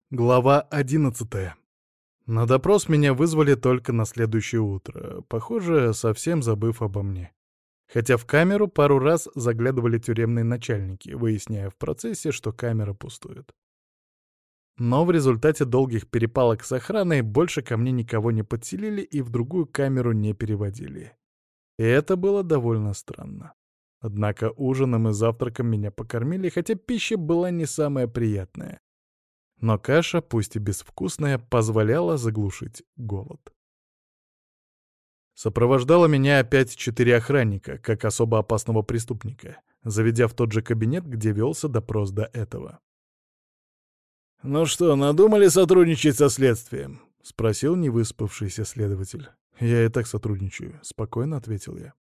Глава 11. На допрос меня вызвали только на следующее утро, похоже, совсем забыв обо мне. Хотя в камеру пару раз заглядывали тюремные начальники, выясняя в процессе, что камера пустует. Но в результате долгих перепалок с охраной больше ко мне никого не подселили и в другую камеру не переводили. И это было довольно странно. Однако ужином и завтраком меня покормили, хотя пища была не самая приятная. Но каша, пусть и безвкусная, позволяла заглушить голод. Сопровождало меня опять 4 охранника, как особо опасного преступника, заведя в тот же кабинет, где велся допрос до этого. «Ну что, надумали сотрудничать со следствием?» — спросил невыспавшийся следователь. «Я и так сотрудничаю», — спокойно ответил я.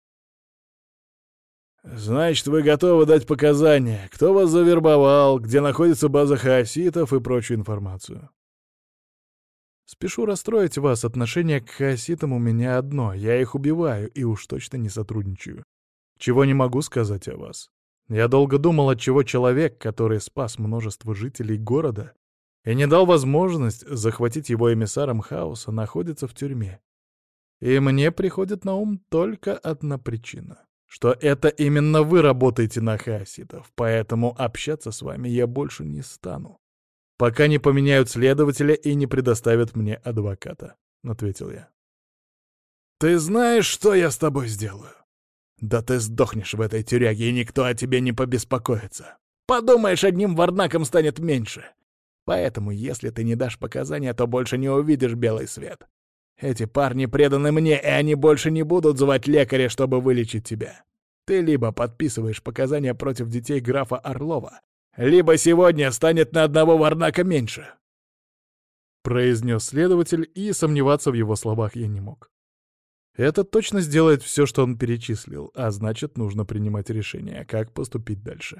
«Значит, вы готовы дать показания, кто вас завербовал, где находится база хаоситов и прочую информацию?» «Спешу расстроить вас, отношение к хаоситам у меня одно, я их убиваю и уж точно не сотрудничаю. Чего не могу сказать о вас. Я долго думал, отчего человек, который спас множество жителей города и не дал возможность захватить его эмиссаром хаоса, находится в тюрьме. И мне приходит на ум только одна причина. Что это именно вы работаете на хаоситов, поэтому общаться с вами я больше не стану, пока не поменяют следователя и не предоставят мне адвоката», — ответил я. «Ты знаешь, что я с тобой сделаю? Да ты сдохнешь в этой тюряге, и никто о тебе не побеспокоится. Подумаешь, одним варнаком станет меньше. Поэтому, если ты не дашь показания, то больше не увидишь белый свет. Эти парни преданы мне, и они больше не будут звать лекаря, чтобы вылечить тебя. Ты либо подписываешь показания против детей графа Орлова, либо сегодня станет на одного варнака меньше», — произнес следователь, и сомневаться в его словах я не мог. Этот точно сделает все, что он перечислил, а значит, нужно принимать решение, как поступить дальше.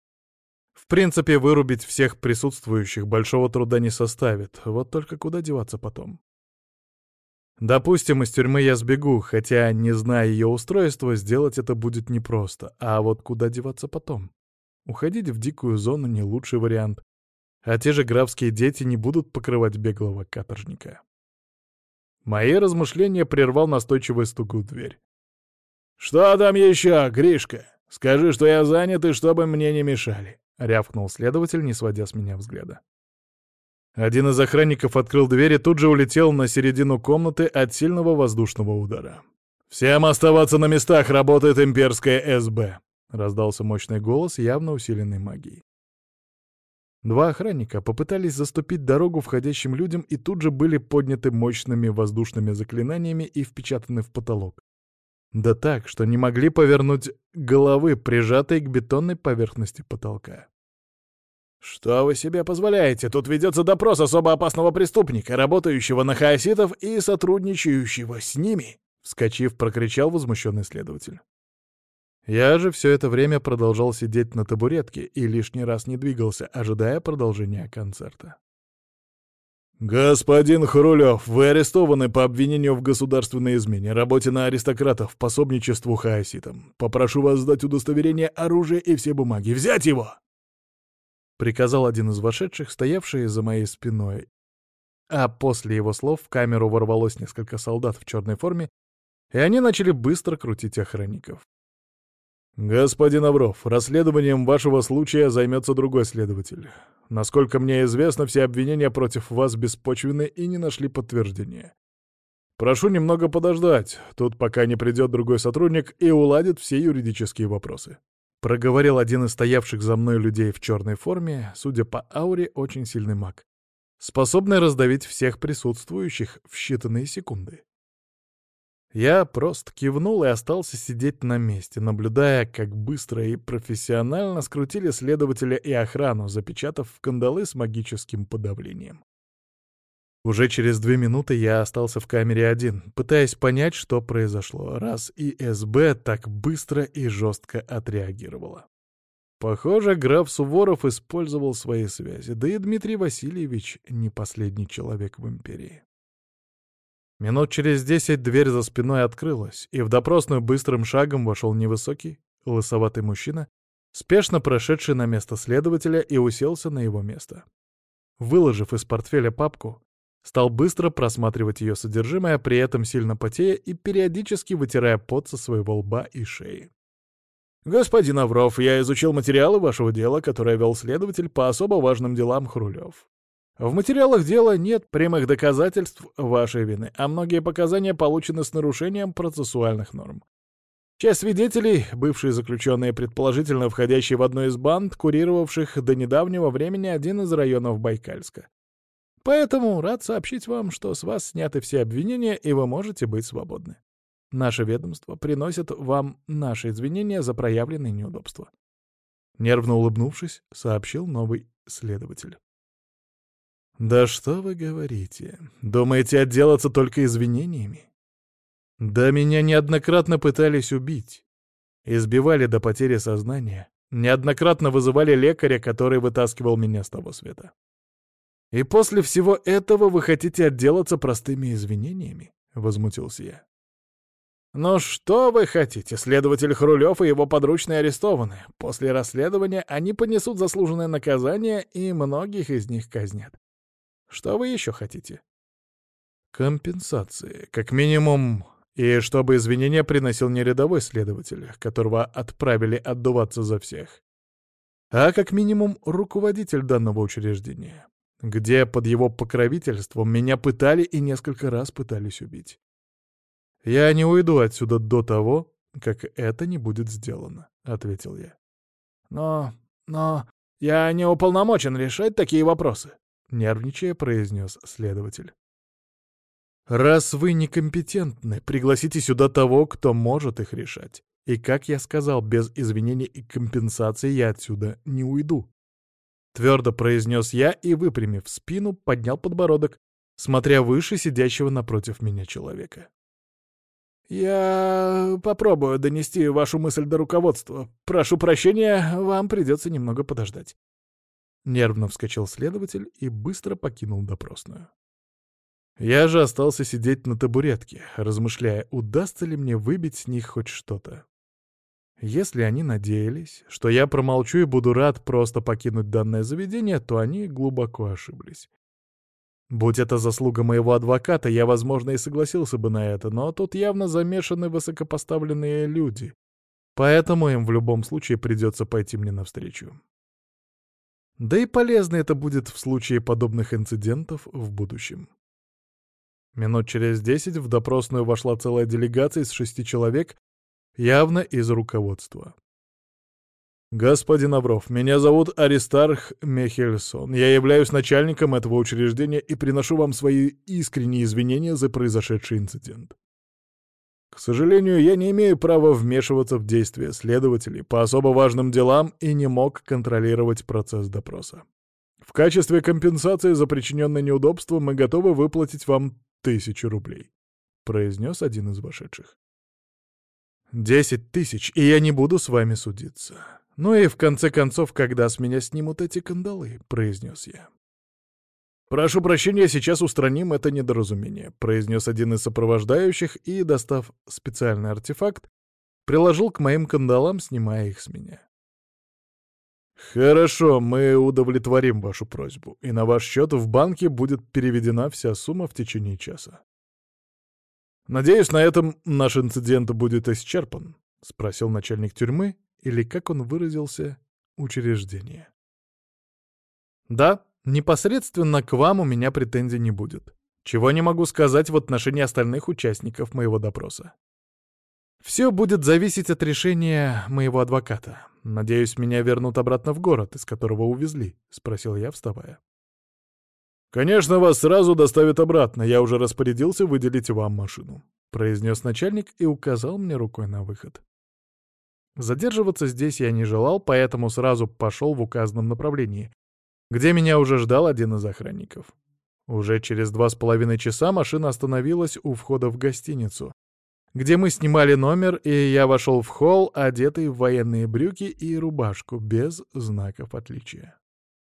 В принципе, вырубить всех присутствующих большого труда не составит, вот только куда деваться потом. Допустим, из тюрьмы я сбегу, хотя, не зная ее устройства, сделать это будет непросто. А вот куда деваться потом? Уходить в дикую зону — не лучший вариант. А те же графские дети не будут покрывать беглого каторжника. Мои размышления прервал настойчивый стук в дверь. «Что там еще, Гришка? Скажи, что я занят и чтобы мне не мешали», — рявкнул следователь, не сводя с меня взгляда. Один из охранников открыл дверь и тут же улетел на середину комнаты от сильного воздушного удара. «Всем оставаться на местах, работает имперская СБ», — раздался мощный голос, явно усиленный магией. 2 охранника попытались заступить дорогу входящим людям и тут же были подняты мощными воздушными заклинаниями и впечатаны в потолок. Да так, что не могли повернуть головы, прижатой к бетонной поверхности потолка. «Что вы себе позволяете? Тут ведется допрос особо опасного преступника, работающего на хаоситов и сотрудничающего с ними!» Вскочив, прокричал возмущенный следователь. Я же все это время продолжал сидеть на табуретке и лишний раз не двигался, ожидая продолжения концерта. «Господин Хрулев, вы арестованы по обвинению в государственной измене, работе на аристократов, пособничеству хаоситам. Попрошу вас сдать удостоверение, оружие и все бумаги. Взять его!» Приказал один из вошедших, стоявший за моей спиной. А после его слов в камеру ворвалось несколько солдат в черной форме, и они начали быстро крутить охранников. «Господин Авров, расследованием вашего случая займется другой следователь. Насколько мне известно, все обвинения против вас беспочвенны и не нашли подтверждения. Прошу немного подождать, тут пока не придет другой сотрудник и уладит все юридические вопросы», — проговорил один из стоявших за мной людей в черной форме, судя по ауре, очень сильный маг, способный раздавить всех присутствующих в считанные секунды. Я просто кивнул и остался сидеть на месте, наблюдая, как быстро и профессионально скрутили следователя и охрану, запечатав в кандалы с магическим подавлением. Уже через 2 минуты я остался в камере один, пытаясь понять, что произошло, раз ИСБ так быстро и жестко отреагировала. Похоже, граф Суворов использовал свои связи, да и Дмитрий Васильевич не последний человек в империи. Минут через 10 дверь за спиной открылась, и в допросную быстрым шагом вошел невысокий, лысоватый мужчина, спешно прошедший на место следователя и уселся на его место. Выложив из портфеля папку, стал быстро просматривать ее содержимое, при этом сильно потея и периодически вытирая пот со своего лба и шеи. «Господин Авров, я изучил материалы вашего дела, которое вел следователь по особо важным делам Хрулев. В материалах дела нет прямых доказательств вашей вины, а многие показания получены с нарушением процессуальных норм. Часть свидетелей — бывшие заключенные, предположительно входящие в одну из банд, курировавших до недавнего времени один из районов Байкальска. Поэтому рад сообщить вам, что с вас сняты все обвинения, и вы можете быть свободны. Наше ведомство приносит вам наши извинения за проявленные неудобства». Нервно улыбнувшись, сообщил новый следователь. «Да что вы говорите? Думаете отделаться только извинениями? Да меня неоднократно пытались убить. Избивали до потери сознания. Неоднократно вызывали лекаря, который вытаскивал меня с того света. И после всего этого вы хотите отделаться простыми извинениями?» — возмутился я. «Ну что вы хотите? Следователь Хрулев и его подручные арестованы. После расследования они понесут заслуженное наказание, и многих из них казнят. Что вы еще хотите?» «Компенсации, как минимум, и чтобы извинения приносил не рядовой следователь, которого отправили отдуваться за всех, а как минимум руководитель данного учреждения, где под его покровительством меня пытали и несколько раз пытались убить. Я не уйду отсюда до того, как это не будет сделано», — ответил я. «Но я не уполномочен решать такие вопросы», — нервничая произнес следователь. «Раз вы некомпетентны, пригласите сюда того, кто может их решать. И, как я сказал, без извинений и компенсации я отсюда не уйду». Твердо произнес я и, выпрямив спину, поднял подбородок, смотря выше сидящего напротив меня человека. «Я попробую донести вашу мысль до руководства. Прошу прощения, вам придется немного подождать». Нервно вскочил следователь и быстро покинул допросную. Я же остался сидеть на табуретке, размышляя, удастся ли мне выбить с них хоть что-то. Если они надеялись, что я промолчу и буду рад просто покинуть данное заведение, то они глубоко ошиблись. Будь это заслуга моего адвоката, я, возможно, и согласился бы на это, но тут явно замешаны высокопоставленные люди, поэтому им в любом случае придется пойти мне навстречу. Да и полезно это будет в случае подобных инцидентов в будущем. Минут через 10 в допросную вошла целая делегация из 6 человек, явно из руководства. «Господин Авров, меня зовут Аристарх Михельсон. Я являюсь начальником этого учреждения и приношу вам свои искренние извинения за произошедший инцидент. К сожалению, я не имею права вмешиваться в действия следователей по особо важным делам и не мог контролировать процесс допроса. В качестве компенсации за причиненное неудобство мы готовы выплатить вам 1000 рублей», — произнес один из вошедших. 10 000, и я не буду с вами судиться. Ну и в конце концов, когда с меня снимут эти кандалы», — произнес я. «Прошу прощения, сейчас устраним это недоразумение», — произнес один из сопровождающих и, достав специальный артефакт, приложил к моим кандалам, снимая их с меня. «Хорошо, мы удовлетворим вашу просьбу, и на ваш счет в банке будет переведена вся сумма в течение часа». «Надеюсь, на этом наш инцидент будет исчерпан», — спросил начальник тюрьмы, или, как он выразился, учреждения. «Да, непосредственно к вам у меня претензий не будет. Чего не могу сказать в отношении остальных участников моего допроса. Все будет зависеть от решения моего адвоката. Надеюсь, меня вернут обратно в город, из которого увезли», — спросил я, вставая. «Конечно, вас сразу доставят обратно. Я уже распорядился выделить вам машину», — произнес начальник и указал мне рукой на выход. Задерживаться здесь я не желал, поэтому сразу пошел в указанном направлении, где меня уже ждал один из охранников. Уже через 2,5 часа машина остановилась у входа в гостиницу, где мы снимали номер, и я вошел в холл, одетый в военные брюки и рубашку, без знаков отличия.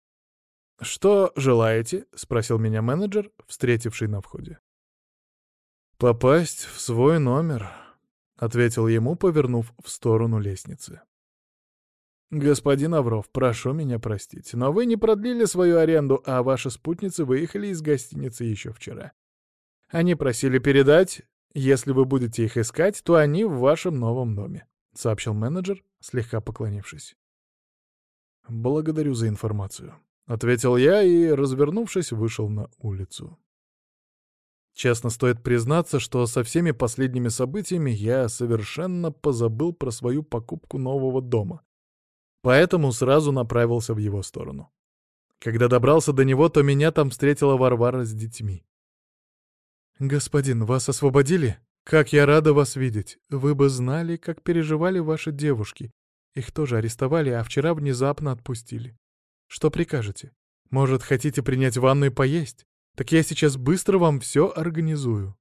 «Что желаете?» — спросил меня менеджер, встретивший на входе. «Попасть в свой номер», — ответил ему, повернув в сторону лестницы. «Господин Авров, прошу меня простить, но вы не продлили свою аренду, а ваши спутницы выехали из гостиницы еще вчера. Они просили передать, если вы будете их искать, то они в вашем новом доме», — сообщил менеджер, слегка поклонившись. «Благодарю за информацию», — ответил я и, развернувшись, вышел на улицу. Честно, стоит признаться, что со всеми последними событиями я совершенно позабыл про свою покупку нового дома, поэтому сразу направился в его сторону. Когда добрался до него, то меня там встретила Варвара с детьми. «Господин, вас освободили? Как я рада вас видеть! Вы бы знали, как переживали ваши девушки. Их тоже арестовали, а вчера внезапно отпустили. Что прикажете? Может, хотите принять ванну и поесть? Так я сейчас быстро вам все организую».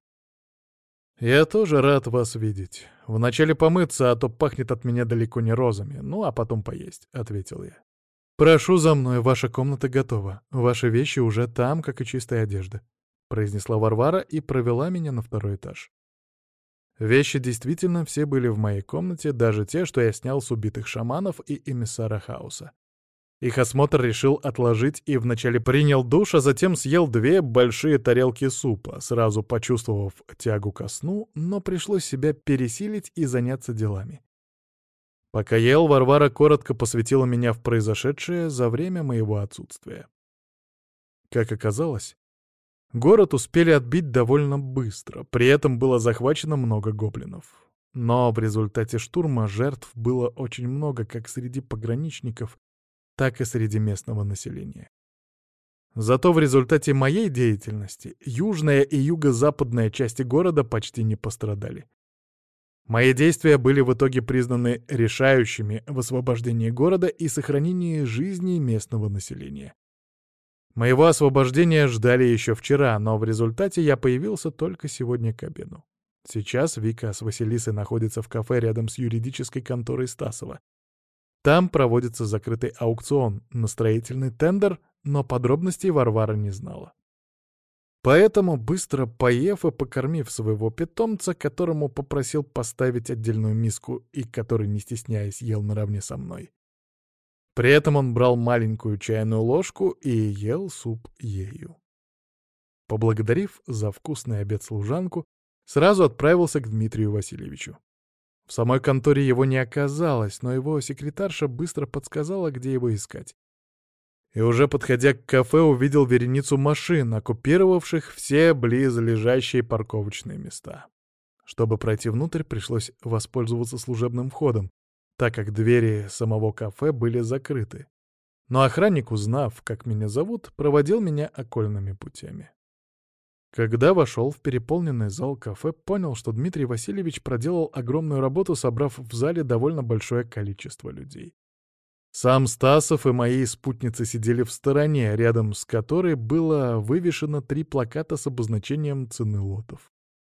«Я тоже рад вас видеть. Вначале помыться, а то пахнет от меня далеко не розами, ну а потом поесть», — ответил я. «Прошу за мной, ваша комната готова. Ваши вещи уже там, как и чистая одежда», — произнесла Варвара и провела меня на второй этаж. Вещи действительно все были в моей комнате, даже те, что я снял с убитых шаманов и эмиссара хаоса. Их осмотр решил отложить и вначале принял душ, а затем съел 2 большие тарелки супа, сразу почувствовав тягу ко сну, но пришлось себя пересилить и заняться делами. Пока ел, Варвара коротко посвятила меня в произошедшее за время моего отсутствия. Как оказалось, город успели отбить довольно быстро, при этом было захвачено много гоблинов. Но в результате штурма жертв было очень много как среди пограничников, так и среди местного населения. Зато в результате моей деятельности южная и юго-западная части города почти не пострадали. Мои действия были в итоге признаны решающими в освобождении города и сохранении жизни местного населения. Моего освобождения ждали еще вчера, но в результате я появился только сегодня к обеду. Сейчас Вика с Василисой находятся в кафе рядом с юридической конторой Стасова. Там проводится закрытый аукцион на строительный тендер, но подробностей Варвара не знала. Поэтому, быстро поев и покормив своего питомца, которому попросил поставить отдельную миску и который, не стесняясь, ел наравне со мной. При этом он брал маленькую чайную ложку и ел суп ею. Поблагодарив за вкусный обед служанку, сразу отправился к Дмитрию Васильевичу. В самой конторе его не оказалось, но его секретарша быстро подсказала, где его искать. И уже подходя к кафе, увидел вереницу машин, оккупировавших все близлежащие парковочные места. Чтобы пройти внутрь, пришлось воспользоваться служебным входом, так как двери самого кафе были закрыты. Но охранник, узнав, как меня зовут, проводил меня окольными путями. Когда вошел в переполненный зал кафе, понял, что Дмитрий Васильевич проделал огромную работу, собрав в зале довольно большое количество людей. Сам Стасов и мои спутницы сидели в стороне, рядом с которой было вывешено 3 плаката с обозначением цены лотов.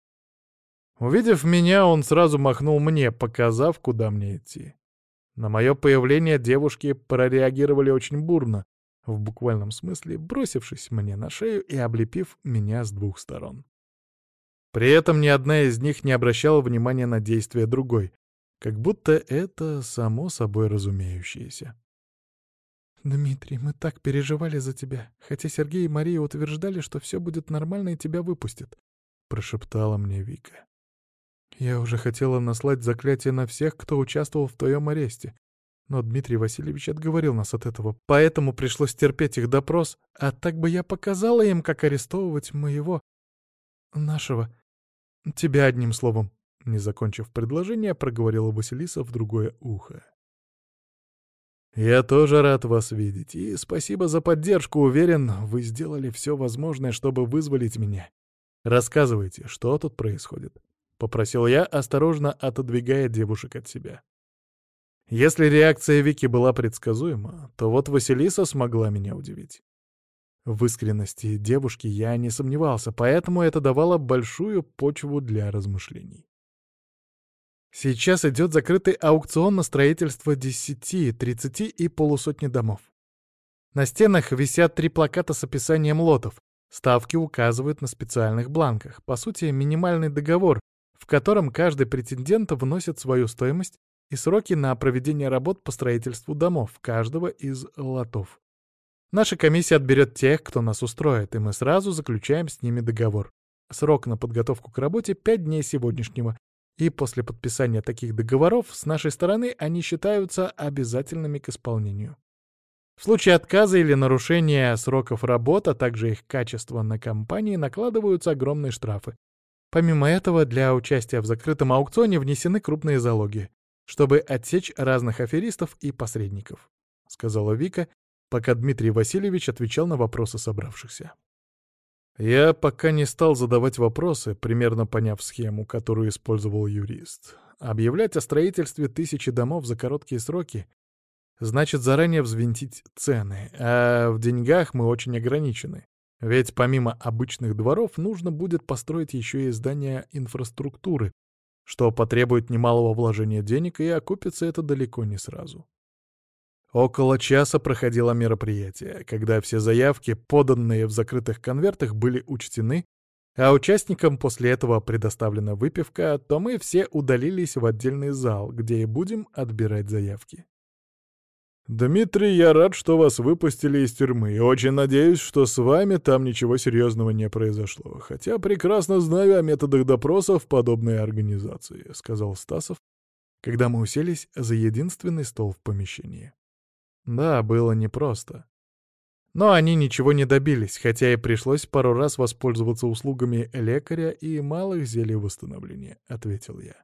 Увидев меня, он сразу махнул мне, показав, куда мне идти. На мое появление девушки прореагировали очень бурно, в буквальном смысле бросившись мне на шею и облепив меня с 2 сторон. При этом ни одна из них не обращала внимания на действия другой, как будто это само собой разумеющееся. «Дмитрий, мы так переживали за тебя, хотя Сергей и Мария утверждали, что все будет нормально и тебя выпустят», — прошептала мне Вика. «Я уже хотела наслать заклятие на всех, кто участвовал в твоем аресте, но Дмитрий Васильевич отговорил нас от этого, поэтому пришлось терпеть их допрос, а так бы я показала им, как арестовывать нашего, тебя одним словом». Не закончив предложение, проговорила Василиса в другое ухо. «Я тоже рад вас видеть, и спасибо за поддержку. Уверен, вы сделали все возможное, чтобы вызволить меня. Рассказывайте, что тут происходит?» — попросил я, осторожно отодвигая девушек от себя. Если реакция Вики была предсказуема, то вот Василиса смогла меня удивить. В искренности девушки я не сомневался, поэтому это давало большую почву для размышлений. Сейчас идет закрытый аукцион на строительство 10, 30 и полусотни домов. На стенах висят 3 плаката с описанием лотов. Ставки указывают на специальных бланках. По сути, минимальный договор, в котором каждый претендент вносит свою стоимость и сроки на проведение работ по строительству домов каждого из лотов. Наша комиссия отберет тех, кто нас устроит, и мы сразу заключаем с ними договор. Срок на подготовку к работе — 5 дней сегодняшнего, и после подписания таких договоров с нашей стороны они считаются обязательными к исполнению. В случае отказа или нарушения сроков работ, а также их качества на компании, накладываются огромные штрафы. Помимо этого, для участия в закрытом аукционе внесены крупные залоги, чтобы отсечь разных аферистов и посредников, — сказала Вика, пока Дмитрий Васильевич отвечал на вопросы собравшихся. Я пока не стал задавать вопросы, примерно поняв схему, которую использовал юрист. Объявлять о строительстве 1000 домов за короткие сроки значит заранее взвинтить цены, а в деньгах мы очень ограничены. Ведь помимо обычных дворов нужно будет построить еще и здания инфраструктуры, что потребует немалого вложения денег, и окупится это далеко не сразу. Около часа проходило мероприятие, когда все заявки, поданные в закрытых конвертах, были учтены, а участникам после этого предоставлена выпивка, то мы все удалились в отдельный зал, где и будем отбирать заявки. «Дмитрий, я рад, что вас выпустили из тюрьмы, и очень надеюсь, что с вами там ничего серьезного не произошло, хотя прекрасно знаю о методах допроса в подобной организации», — сказал Стасов, когда мы уселись за единственный стол в помещении. Да, было непросто. Но они ничего не добились, хотя и пришлось пару раз воспользоваться услугами лекаря и малых зелий восстановления, — ответил я.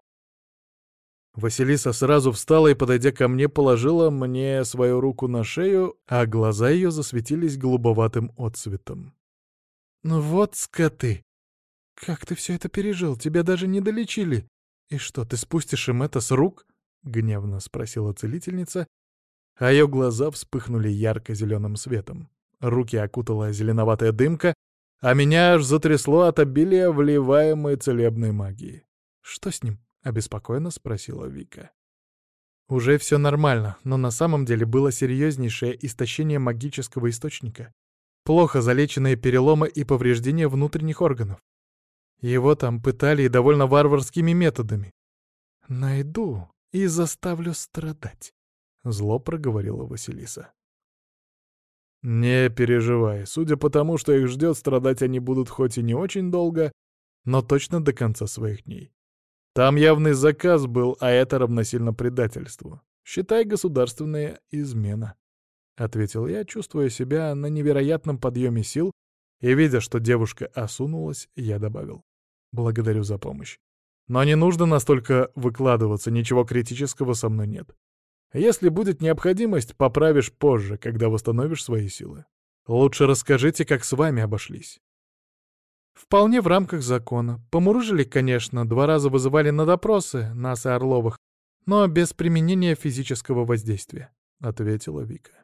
Василиса сразу встала и, подойдя ко мне, положила мне свою руку на шею, а глаза ее засветились голубоватым отцветом. «Ну вот скоты! Как ты все это пережил? Тебя даже не долечили! И что, ты спустишь им это с рук?» — гневно спросила целительница, а ее глаза вспыхнули ярко-зеленым светом. Руки окутала зеленоватая дымка, а меня аж затрясло от обилия вливаемой целебной магии. «Что с ним?» — обеспокоенно спросила Вика. Уже все нормально, но на самом деле было серьезнейшее истощение магического источника, плохо залеченные переломы и повреждения внутренних органов. Его там пытали и довольно варварскими методами. «Найду и заставлю страдать», — зло проговорила Василиса. «Не переживай. Судя по тому, что их ждет, страдать они будут хоть и не очень долго, но точно до конца своих дней. Там явный заказ был, а это равносильно предательству. Считай, государственная измена», — ответил я, чувствуя себя на невероятном подъеме сил, и, видя, что девушка осунулась, я добавил: «Благодарю за помощь. Но не нужно настолько выкладываться, ничего критического со мной нет. Если будет необходимость, поправишь позже, когда восстановишь свои силы. Лучше расскажите, как с вами обошлись». «Вполне в рамках закона. Помурыжили, конечно, 2 раза вызывали на допросы, нас и Орловых, но без применения физического воздействия», — ответила Вика.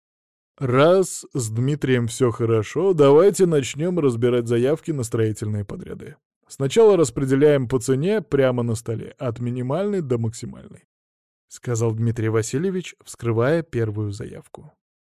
«Раз с Дмитрием все хорошо, давайте начнем разбирать заявки на строительные подряды. Сначала распределяем по цене прямо на столе, от минимальной до максимальной», — сказал Дмитрий Васильевич, вскрывая первую заявку.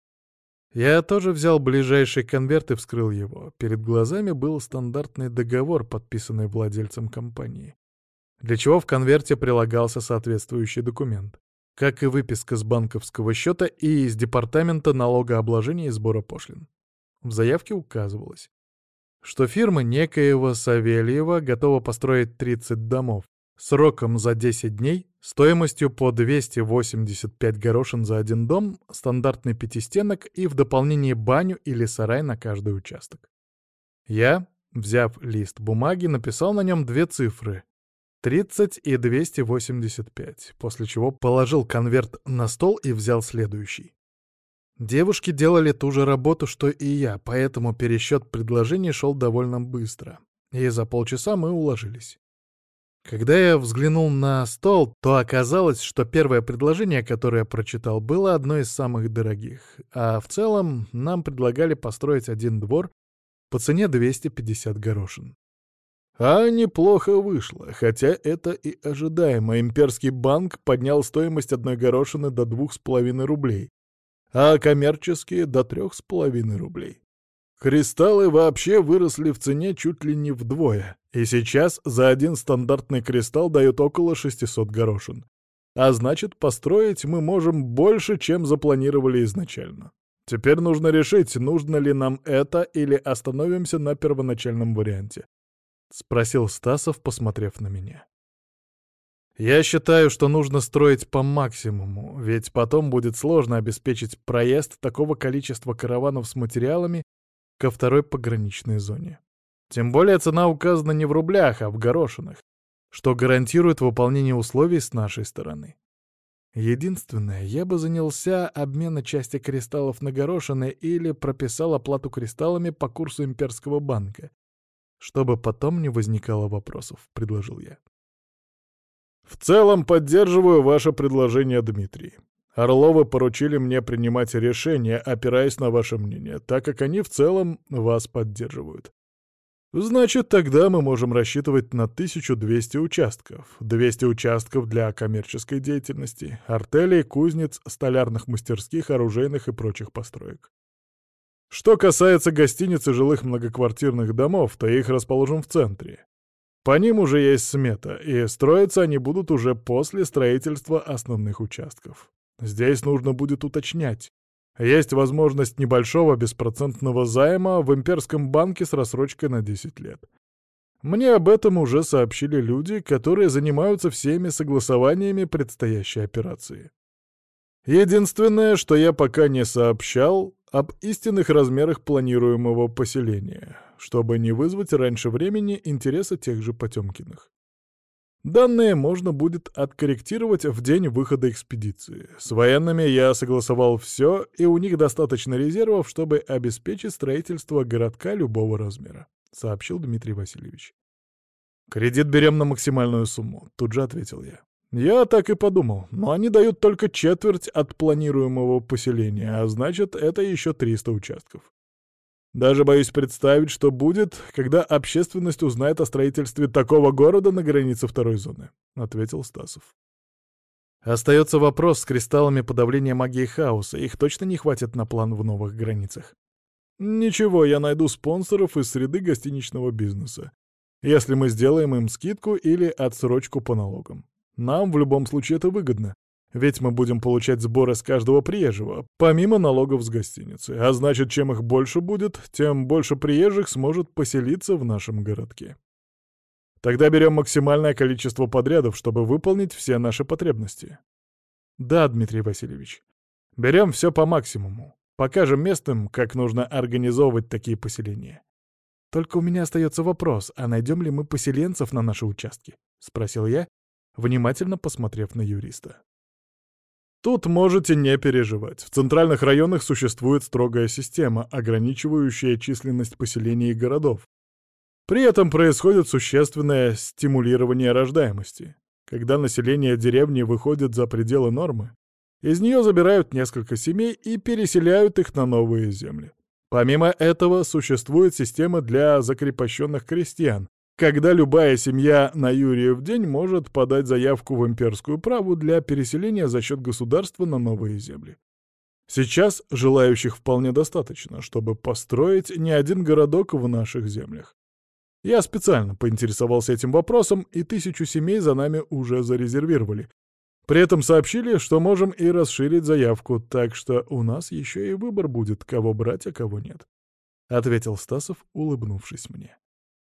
Я тоже взял ближайший конверт и вскрыл его. Перед глазами был стандартный договор, подписанный владельцем компании, для чего в конверте прилагался соответствующий документ, как и выписка с банковского счета и из департамента налогообложения и сбора пошлин. В заявке указывалось, что фирма некоего Савельева готова построить 30 домов сроком за 10 дней, стоимостью по 285 горошин за один дом, стандартный пятистенок и в дополнение баню или сарай на каждый участок. Я, взяв лист бумаги, написал на нем 2 цифры — 30 и 285, после чего положил конверт на стол и взял следующий. Девушки делали ту же работу, что и я, поэтому пересчет предложений шел довольно быстро, и за полчаса мы уложились. Когда я взглянул на стол, то оказалось, что первое предложение, которое я прочитал, было одно из самых дорогих, а в целом нам предлагали построить один двор по цене 250 горошин. А неплохо вышло, хотя это и ожидаемо. Имперский банк поднял стоимость одной горошины до 2,5 рублей, а коммерческие — до 3,5 рублей. Кристаллы вообще выросли в цене чуть ли не вдвое, и сейчас за один стандартный кристалл дают около 600 горошин. А значит, построить мы можем больше, чем запланировали изначально. Теперь нужно решить, нужно ли нам это или остановимся на первоначальном варианте. Спросил Стасов, посмотрев на меня. Я считаю, что нужно строить по максимуму, ведь потом будет сложно обеспечить проезд такого количества караванов с материалами ко второй пограничной зоне. Тем более цена указана не в рублях, а в горошинах, что гарантирует выполнение условий с нашей стороны. Единственное, я бы занялся обменом части кристаллов на горошины или прописал оплату кристаллами по курсу имперского банка, чтобы потом не возникало вопросов, предложил я. В целом поддерживаю ваше предложение, Дмитрий. Орловы поручили мне принимать решения, опираясь на ваше мнение, так как они в целом вас поддерживают. Значит, тогда мы можем рассчитывать на 1200 участков. 200 участков для коммерческой деятельности, артелей, кузнец, столярных мастерских, оружейных и прочих построек. Что касается гостиниц и жилых многоквартирных домов, то их расположим в центре. По ним уже есть смета, и строиться они будут уже после строительства основных участков. Здесь нужно будет уточнять. Есть возможность небольшого беспроцентного займа в имперском банке с рассрочкой на 10 лет. Мне об этом уже сообщили люди, которые занимаются всеми согласованиями предстоящей операции. Единственное, что я пока не сообщал, об истинных размерах планируемого поселения, чтобы не вызвать раньше времени интереса тех же Потемкиных. Данные можно будет откорректировать в день выхода экспедиции. С военными я согласовал все, и у них достаточно резервов, чтобы обеспечить строительство городка любого размера, сообщил Дмитрий Васильевич. «Кредит берем на максимальную сумму», — тут же ответил я. «Я так и подумал, но они дают только четверть от планируемого поселения, а значит, это еще 300 участков. Даже боюсь представить, что будет, когда общественность узнает о строительстве такого города на границе второй зоны», — ответил Стасов. «Остается вопрос с кристаллами подавления магии хаоса. Их точно не хватит на план в новых границах?» «Ничего, я найду спонсоров из среды гостиничного бизнеса, если мы сделаем им скидку или отсрочку по налогам. Нам в любом случае это выгодно, ведь мы будем получать сборы с каждого приезжего, помимо налогов с гостиницы. А значит, чем их больше будет, тем больше приезжих сможет поселиться в нашем городке. Тогда берем максимальное количество подрядов, чтобы выполнить все наши потребности». «Да, Дмитрий Васильевич. Берем все по максимуму. Покажем местным, как нужно организовывать такие поселения. Только у меня остается вопрос, а найдем ли мы поселенцев на наши участки?» — спросил я, внимательно посмотрев на юриста. «Тут можете не переживать. В центральных районах существует строгая система, ограничивающая численность поселений и городов. При этом происходит существенное стимулирование рождаемости. Когда население деревни выходит за пределы нормы, из нее забирают несколько семей и переселяют их на новые земли. Помимо этого, существует система для закрепощенных крестьян, когда любая семья на Юрьев день может подать заявку в имперскую праву для переселения за счет государства на новые земли. Сейчас желающих вполне достаточно, чтобы построить не один городок в наших землях. Я специально поинтересовался этим вопросом, и 1000 семей за нами уже зарезервировали. При этом сообщили, что можем и расширить заявку, так что у нас еще и выбор будет, кого брать, а кого нет», — ответил Стасов, улыбнувшись мне.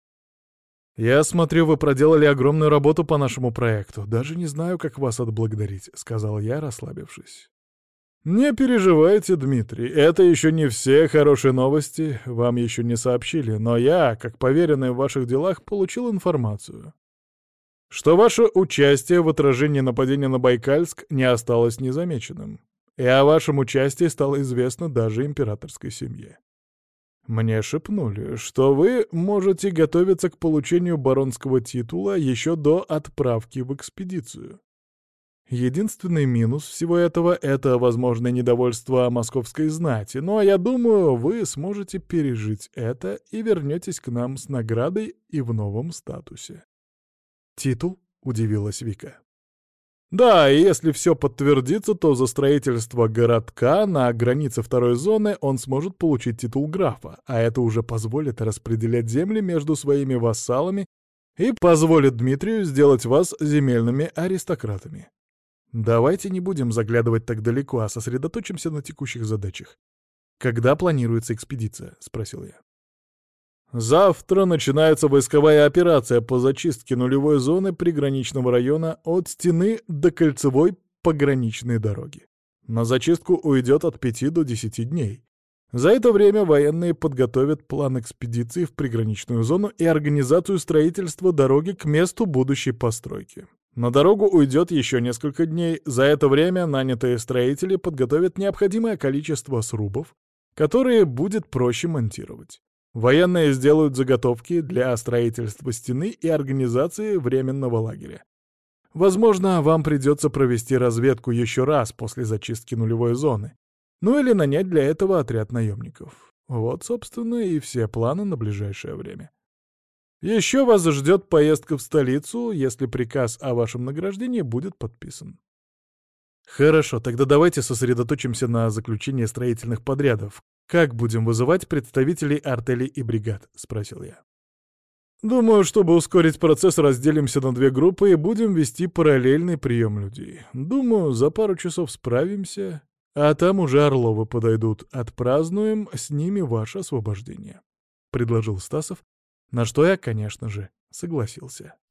«Я смотрю, вы проделали огромную работу по нашему проекту. Даже не знаю, как вас отблагодарить», — сказал я, расслабившись. «Не переживайте, Дмитрий, это еще не все хорошие новости, вам еще не сообщили, но я, как поверенный в ваших делах, получил информацию, что ваше участие в отражении нападения на Байкальск не осталось незамеченным, и о вашем участии стало известно даже императорской семье. Мне шепнули, что вы можете готовиться к получению баронского титула еще до отправки в экспедицию. Единственный минус всего этого — это возможное недовольство московской знати, но я думаю, вы сможете пережить это и вернетесь к нам с наградой и в новом статусе». «Титул?» — удивилась Вика. «Да, и если все подтвердится, то за строительство городка на границе второй зоны он сможет получить титул графа, а это уже позволит распределять земли между своими вассалами и позволит Дмитрию сделать вас земельными аристократами. Давайте не будем заглядывать так далеко, а сосредоточимся на текущих задачах. Когда планируется экспедиция? — спросил я. Завтра начинается войсковая операция по зачистке нулевой зоны приграничного района от стены до кольцевой пограничной дороги. На зачистку уйдет от 5 до 10 дней. За это время военные подготовят план экспедиции в приграничную зону и организацию строительства дороги к месту будущей постройки. На дорогу уйдет еще несколько дней. За это время нанятые строители подготовят необходимое количество срубов, которые будет проще монтировать. Военные сделают заготовки для строительства стены и организации временного лагеря. Возможно, вам придется провести разведку еще раз после зачистки нулевой зоны, ну или нанять для этого отряд наемников. Вот, собственно, и все планы на ближайшее время. Еще вас ждет поездка в столицу, если приказ о вашем награждении будет подписан. Хорошо, тогда давайте сосредоточимся на заключении строительных подрядов. Как будем вызывать представителей артелей и бригад? — спросил я. Думаю, чтобы ускорить процесс, разделимся на 2 группы и будем вести параллельный прием людей. Думаю, за пару часов справимся, а там уже Орловы подойдут. Отпразднуем с ними ваше освобождение, — предложил Стасов, на что я, конечно же, согласился.